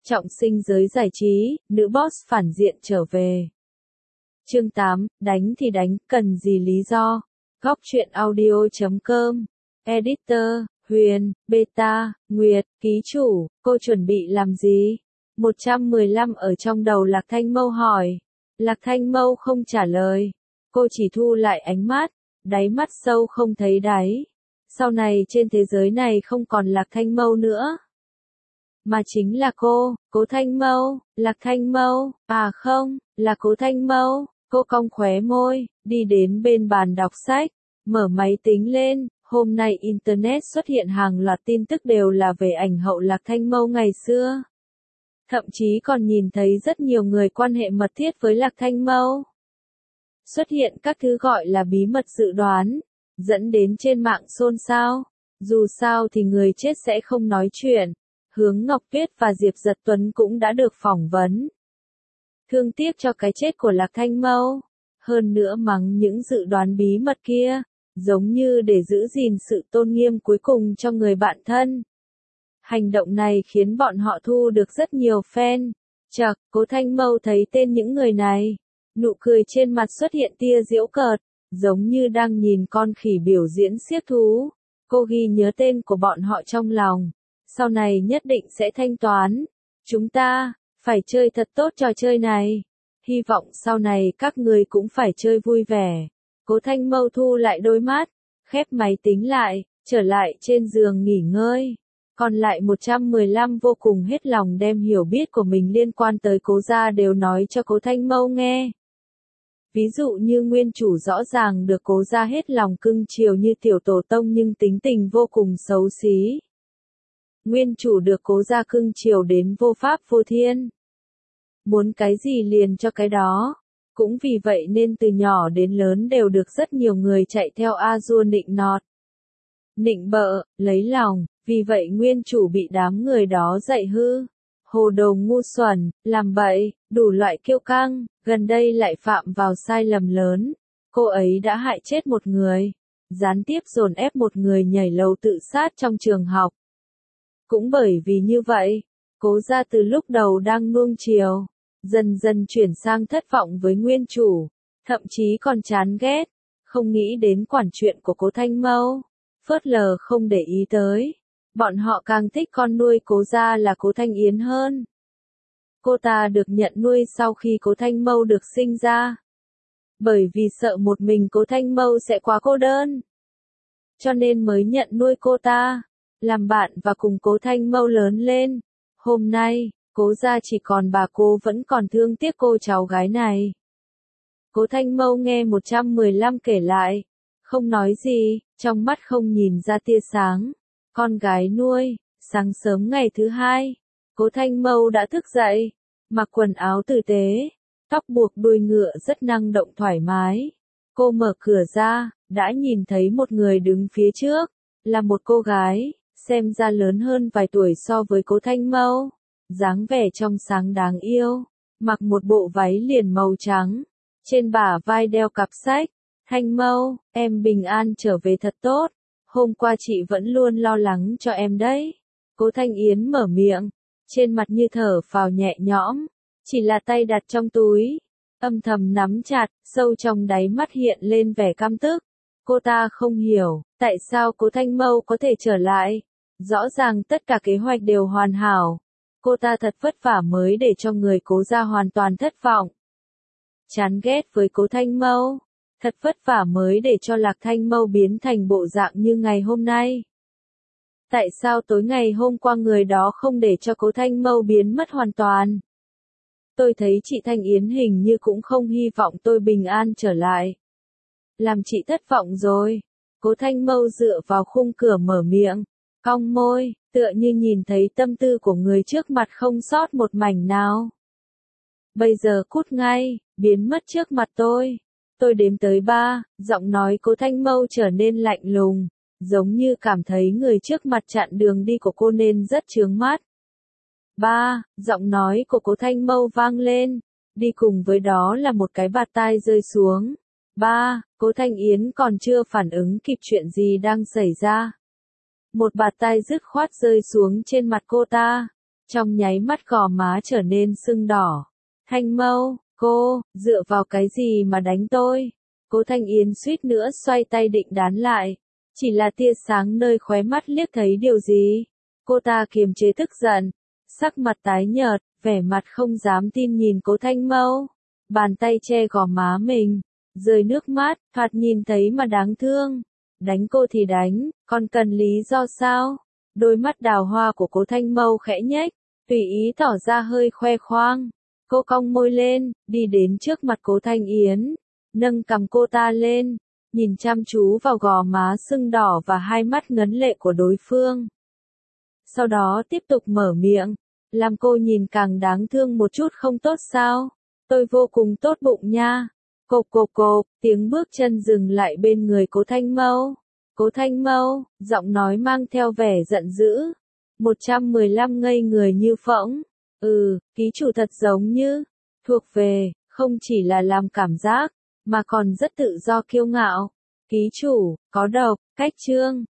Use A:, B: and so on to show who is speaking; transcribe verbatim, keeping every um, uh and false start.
A: Trọng sinh giới giải trí, nữ boss phản diện trở về. Chương tám, đánh thì đánh, cần gì lý do? Góc truyện audio chấm com. Editor, Huyền, Beta, Nguyệt, ký chủ, cô chuẩn bị làm gì? một trăm mười lăm ở trong đầu Lạc Thanh Mâu hỏi. Lạc Thanh Mâu không trả lời. Cô chỉ thu lại ánh mắt, đáy mắt sâu không thấy đáy. Sau này trên thế giới này không còn Lạc Thanh Mâu nữa. Mà chính là cô, Cố Thanh Mâu, Lạc Thanh Mâu, à không, là Cố Thanh Mâu. Cô cong khóe môi, đi đến bên bàn đọc sách, mở máy tính lên. Hôm nay Internet xuất hiện hàng loạt tin tức đều là về ảnh hậu Lạc Thanh Mâu ngày xưa. Thậm chí còn nhìn thấy rất nhiều người quan hệ mật thiết với Lạc Thanh Mâu. Xuất hiện các thứ gọi là bí mật dự đoán, dẫn đến trên mạng xôn xao. Dù sao thì người chết sẽ không nói chuyện. Hướng Ngọc Tuyết và Diệp Dật Tuấn cũng đã được phỏng vấn. Thương tiếc cho cái chết của Lạc Thanh Mâu. Hơn nữa mắng những dự đoán bí mật kia, giống như để giữ gìn sự tôn nghiêm cuối cùng cho người bạn thân. Hành động này khiến bọn họ thu được rất nhiều fan. Chậc, Cố Thanh Mâu thấy tên những người này. Nụ cười trên mặt xuất hiện tia giễu cợt, giống như đang nhìn con khỉ biểu diễn xiếc thú. Cô ghi nhớ tên của bọn họ trong lòng. Sau này nhất định sẽ thanh toán. Chúng ta, phải chơi thật tốt trò chơi này. Hy vọng sau này các người cũng phải chơi vui vẻ. Cố Thanh Mâu thu lại đôi mắt, khép máy tính lại, trở lại trên giường nghỉ ngơi. Còn lại một trăm mười lăm vô cùng hết lòng đem hiểu biết của mình liên quan tới Cố gia đều nói cho Cố Thanh Mâu nghe. Ví dụ như nguyên chủ rõ ràng được Cố gia hết lòng cưng chiều như tiểu tổ tông nhưng tính tình vô cùng xấu xí. Nguyên chủ được Cố gia cưng chiều đến vô pháp vô thiên. Muốn cái gì liền cho cái đó. Cũng vì vậy nên từ nhỏ đến lớn đều được rất nhiều người chạy theo A-dua nịnh nọt. Nịnh bợ, lấy lòng, vì vậy nguyên chủ bị đám người đó dạy hư. Hồ đồ ngu xuẩn, làm bậy, đủ loại kiêu căng, gần đây lại phạm vào sai lầm lớn. Cô ấy đã hại chết một người, gián tiếp dồn ép một người nhảy lầu tự sát trong trường học. Cũng bởi vì như vậy, Cố gia từ lúc đầu đang nuông chiều, dần dần chuyển sang thất vọng với nguyên chủ, thậm chí còn chán ghét, không nghĩ đến quản chuyện của Cố Thanh Mâu, phớt lờ không để ý tới. Bọn họ càng thích con nuôi Cố gia là Cố Thanh Yến hơn. Cô ta được nhận nuôi sau khi Cố Thanh Mâu được sinh ra. Bởi vì sợ một mình Cố Thanh Mâu sẽ quá cô đơn. Cho nên mới nhận nuôi cô ta, làm bạn và cùng Cố Thanh Mâu lớn lên. Hôm nay, Cố gia chỉ còn bà cô vẫn còn thương tiếc cô cháu gái này. Cố Thanh Mâu nghe một trăm mười lăm kể lại, không nói gì, trong mắt không nhìn ra tia sáng. Con gái nuôi, sáng sớm ngày thứ hai, Cố Thanh Mâu đã thức dậy, mặc quần áo tử tế, tóc buộc đuôi ngựa rất năng động thoải mái. Cô mở cửa ra, đã nhìn thấy một người đứng phía trước, là một cô gái, xem ra lớn hơn vài tuổi so với Cố Thanh Mâu. Dáng vẻ trong sáng đáng yêu, mặc một bộ váy liền màu trắng, trên bả vai đeo cặp sách. Thanh Mâu, em bình an trở về thật tốt, hôm qua chị vẫn luôn lo lắng cho em đấy. Cố Thanh Yến mở miệng, trên mặt như thở phào nhẹ nhõm, chỉ là tay đặt trong túi, âm thầm nắm chặt, sâu trong đáy mắt hiện lên vẻ căm tức. Cô ta không hiểu, tại sao Cố Thanh Mâu có thể trở lại, rõ ràng tất cả kế hoạch đều hoàn hảo. Cô ta thật vất vả mới để cho người Cố gia hoàn toàn thất vọng. Chán ghét với Cố Thanh Mâu, thật vất vả mới để cho Lạc Thanh Mâu biến thành bộ dạng như ngày hôm nay. Tại sao tối ngày hôm qua người đó không để cho Cố Thanh Mâu biến mất hoàn toàn? Tôi thấy chị Thanh Yến hình như cũng không hy vọng tôi bình an trở lại. Làm chị thất vọng rồi. Cố Thanh Mâu dựa vào khung cửa mở miệng, cong môi, tựa như nhìn thấy tâm tư của người trước mặt không sót một mảnh nào. Bây giờ cút ngay, biến mất trước mặt tôi. Tôi đếm tới ba, giọng nói Cố Thanh Mâu trở nên lạnh lùng, giống như cảm thấy người trước mặt chặn đường đi của cô nên rất chướng mắt. Ba, giọng nói của Cố Thanh Mâu vang lên, đi cùng với đó là một cái bạt tai rơi xuống. Ba, Cố Thanh Yến còn chưa phản ứng kịp chuyện gì đang xảy ra. Một bạt tai dứt khoát rơi xuống trên mặt cô ta. Trong nháy mắt gò má trở nên sưng đỏ. Thanh Mâu, cô, dựa vào cái gì mà đánh tôi? Cố Thanh Yến suýt nữa xoay tay định đán lại. Chỉ là tia sáng nơi khóe mắt liếc thấy điều gì? Cô ta kiềm chế tức giận, sắc mặt tái nhợt, vẻ mặt không dám tin nhìn Cố Thanh Mâu. Bàn tay che gò má mình, rơi nước mắt, thoạt nhìn thấy mà đáng thương. Đánh cô thì đánh, còn cần lý do sao? Đôi mắt đào hoa của Cố Thanh Mâu khẽ nhếch, tùy ý tỏ ra hơi khoe khoang. Cô cong môi lên, đi đến trước mặt Cố Thanh Yến, nâng cằm cô ta lên, nhìn chăm chú vào gò má sưng đỏ và hai mắt ngấn lệ của đối phương. Sau đó tiếp tục mở miệng, làm cô nhìn càng đáng thương một chút không tốt sao? Tôi vô cùng tốt bụng nha. Cộp cộp cộp, tiếng bước chân dừng lại bên người Cố Thanh Mâu. Cố Thanh Mâu, giọng nói mang theo vẻ giận dữ. một trăm mười lăm ngây người như phỗng. Ừ, ký chủ thật giống như, thuộc về, không chỉ là làm cảm giác, mà còn rất tự do kiêu ngạo. Ký chủ, có độc, cách chương.